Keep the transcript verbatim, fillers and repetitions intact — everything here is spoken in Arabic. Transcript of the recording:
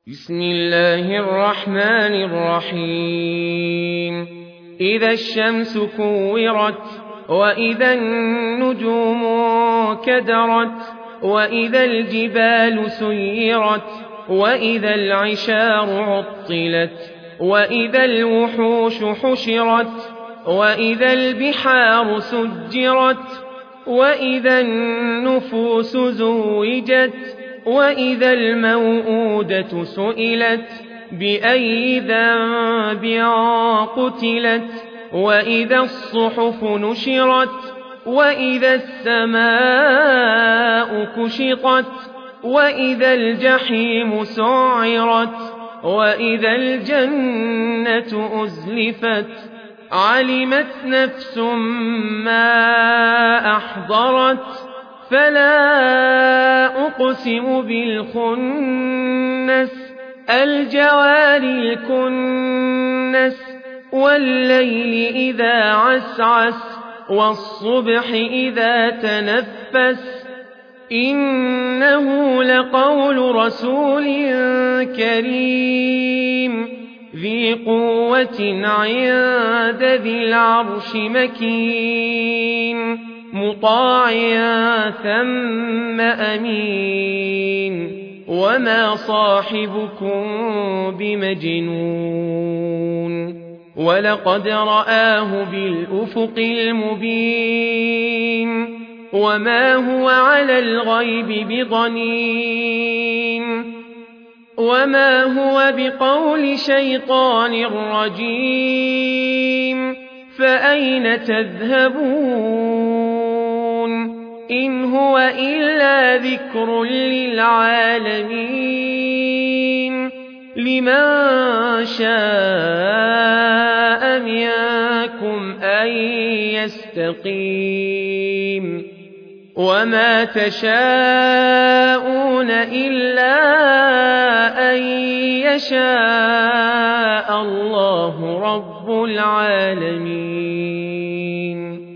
بسم الله الرحمن الرحيم إذا الشمس كورت وإذا النجوم كدرت وإذا الجبال سيرت وإذا العشار عطلت وإذا الوحوش حشرت وإذا البحار سجرت وإذا النفوس زوجت وإذا الموءودة سئلت بأي ذنب قتلت وإذا الصحف نشرت وإذا السماء كشطت وإذا الجحيم سعرت وإذا الجنة أزلفت علمت نفس ما أحضرت فلا أقسم بالخنس الجوار الكنس والليل إذا عسعس والصبح إذا تنفس إنه لقول رسول كريم ذي قوة عند ذي العرش مكين مطاع ثم أمين وما صاحبكم بمجنون ولقد رآه بالأفق المبين وما هو على الغيب بضنين وما هو بقول شيطان رجيم فأين تذهبون إن هو إلا ذكر للعالمين لمن شاء منكم أن يستقيم وما تشاءون إلا أن يشاء الله رب العالمين.